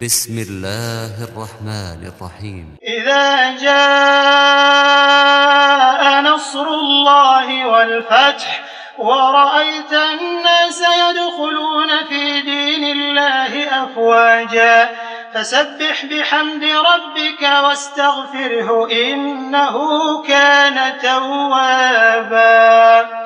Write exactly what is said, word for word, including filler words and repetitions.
بسم الله الرحمن الرحيم. إذا جاء نصر الله والفتح ورأيت الناس يدخلون في دين الله أفواجا فسبح بحمد ربك واستغفره إنه كان توابا.